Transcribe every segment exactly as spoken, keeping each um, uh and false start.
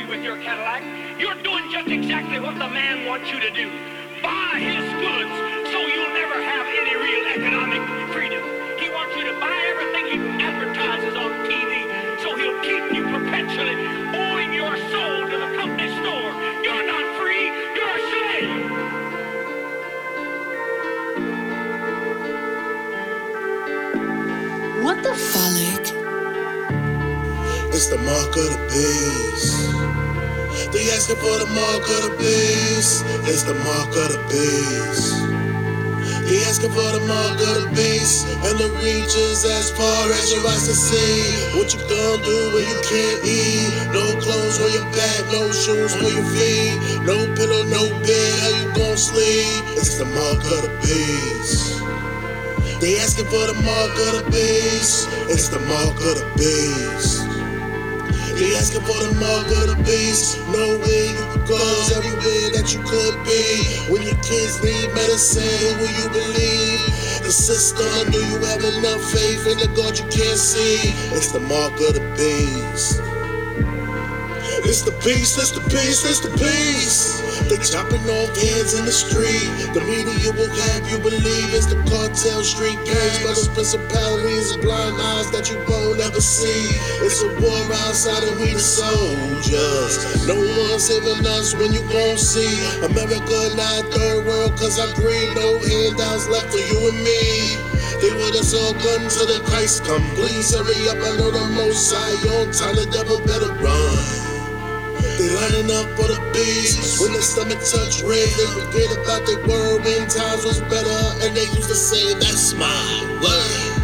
with your Cadillac, you're doing just exactly what the man wants you to do. Buy his goods so you'll never have any real economic freedom. He wants you to buy everything he advertises on T V, so he'll keep you perpetually owing your soul to the company store. You're not free, you're a slave. What the Folic? It's the mark of the beast. They asking for the mark of the beast. It's the mark of the beast. They asking for the mark of the beast, and the reaches as far as your eyes can see. What you gonna do when you can't eat? No clothes on your back, no shoes for your feet, no pillow, no bed. How you gonna sleep? It's the mark of the beast. They asking for the mark of the beast. It's the mark of the beast. They asking for the mark of the beast. Nowhere you could go, everywhere that you could be. When your kids need medicine, will you believe? The system, do you have enough faith in the God you can't see? It's the mark of the beast. It's the beast, it's the beast, it's the beast. They chopping off heads in the street. The media will have you believe it's the cartel street gangs, but it's principalities and blind eyes that you won't ever see. It's a war outside and we the soldiers. No one's saving us when you gon' see America not third world, cause I agree. No handouts left for you and me. They want us all guns till the Christ come. Please hurry up, I know the most high on time, the devil better run. They lining up for the beast. When their stomach touch red, they forget about their word when times was better, and they used to say, that's my word.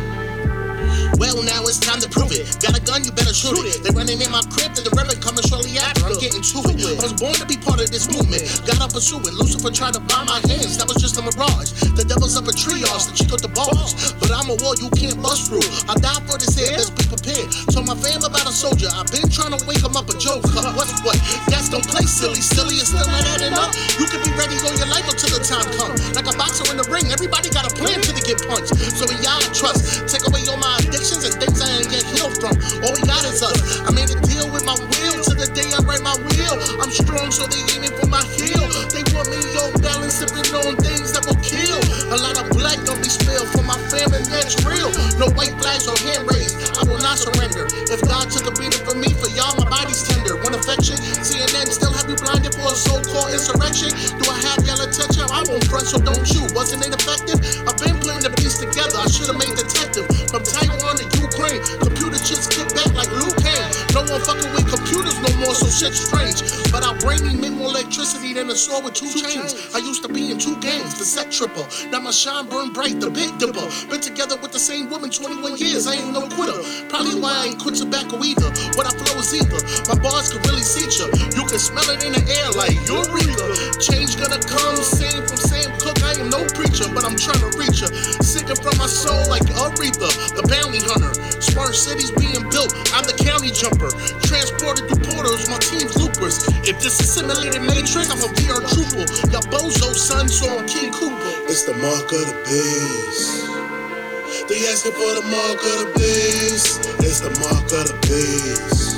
Well, now it's time to prove it. Got a gun, you better shoot it. They running in my crib, and the reverend coming shortly after. I'm getting to it. I was born to be part of this movement. Gotta pursue it. Lucifer tried to buy my hands, that was just a mirage. The devil's up a triage, the chick with the balls. But I'm a wall you can't bust through. I die for this head, let's be prepared. Told my fam about a soldier, I've been trying to wake him up a joke. What's what? Gas don't play silly. Silly is still not adding up. You can be ready all your life until the time comes. Like a boxer in the ring, everybody got a plan till they get punched. So in y'all trust, take away all my addictions and things I ain't get healed from. All we got is us. I made a deal with my will till the day I write my will. I'm strong, so they aiming for my heel. They want me yo balance, sipping on things that will kill. A lot of black don't be spilled for my family, that's real. No white flags or hand raised, I will not surrender. If God took a beating for me, for y'all my body's tender. One affection, C N N still have you blinded for a so-called insurrection. Do I have y'all attention? I won't front, so don't you. Wasn't it effective? I've been putting the piece together. I should have made detective. From Taiwan to Ukraine, computer chits kick back like Luke Kane. No one fucking with computers no more, so shit's strange. But our brainy make more electricity than a sword with two chains. I used to be in two gangs, the set triple. Now my shine burn bright, the big dipper. Been together with the same woman twenty-one years, I ain't no quitter. Probably why I ain't quit tobacco either. What I flow is either. My bars can really see ya. You can smell it in the air like Eureka. Change gonna come, same from Sam Cooke. I am no preacher, but I'm trying to reach ya. Singing from my soul like Aretha, the bounty hunter. Smart cities being built, I'm the county jumper. Transported through portals, my team's loopers. If this is simulated matrix, I'm a V R trooper. Y'all bozo son, so I'm King Cooper. It's the mark of the beast. They asking for the mark of the beast. It's the mark of the beast.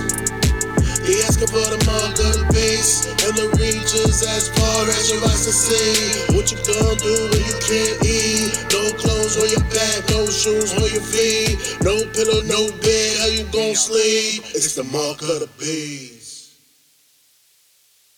They asking for the mark of the beast, and the reaches as far as your eyes can see. What you gonna do when you can't eat? No clothes on your back, no shoes on your feet, no pillow, no bed. How you gonna sleep? It's the mark of the beast.